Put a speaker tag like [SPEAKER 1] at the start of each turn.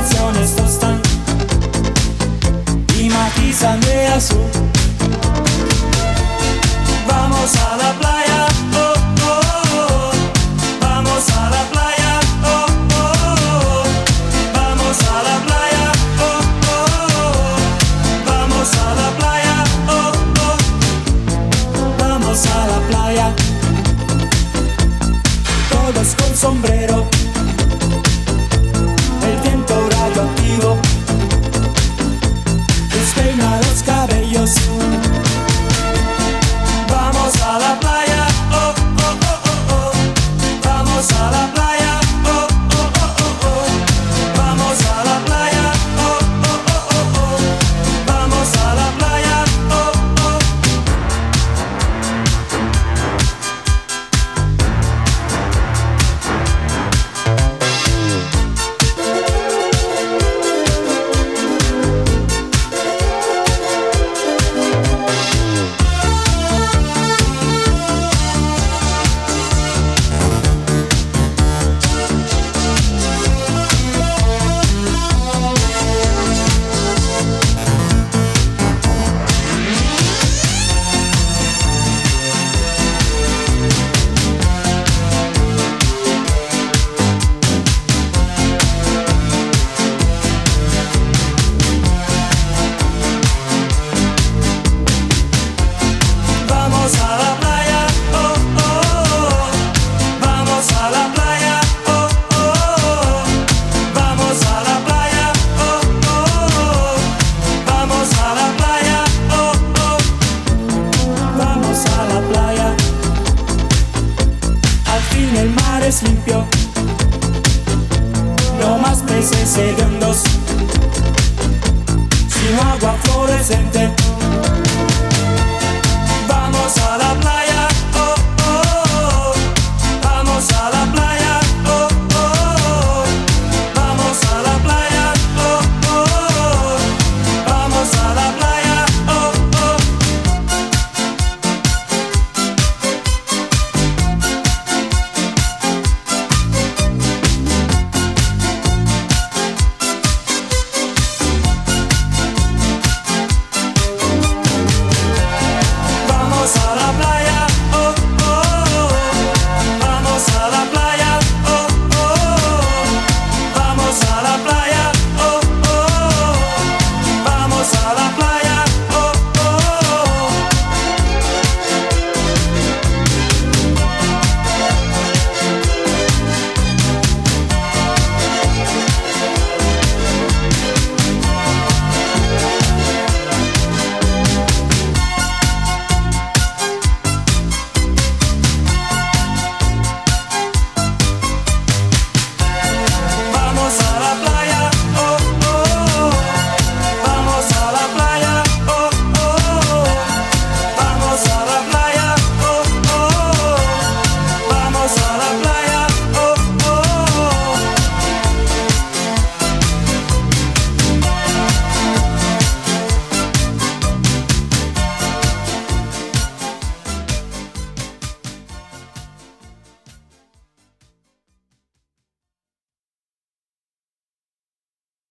[SPEAKER 1] emociones tostan y matizan de azul. Vamos a la playa, oh, oh, oh. Vamos a la playa, oh, oh, oh. Vamos a la playa, oh, oh, oh. Vamos a la playa, oh, oh. Vamos a la playa. Todos con sombrero, el viento radioactivo despeina los cabellos. Vamos a la playa, oh, oh, oh, oh, oh. Vamos a la playa, oh, oh, oh, oh, oh. Vamos a la playa, oh, oh, oh, oh, oh. Vamos a la playa, oh, oh. Vamos a la playa, oh, oh, oh. Vamos a la playa, oh, oh, oh. Vamos a la playa, oh, oh, oh. Vamos a la playa, oh, oh. Vamos a la playa. Al fin el mar es limpio, no más peces hediondos, sino agua fluorescente.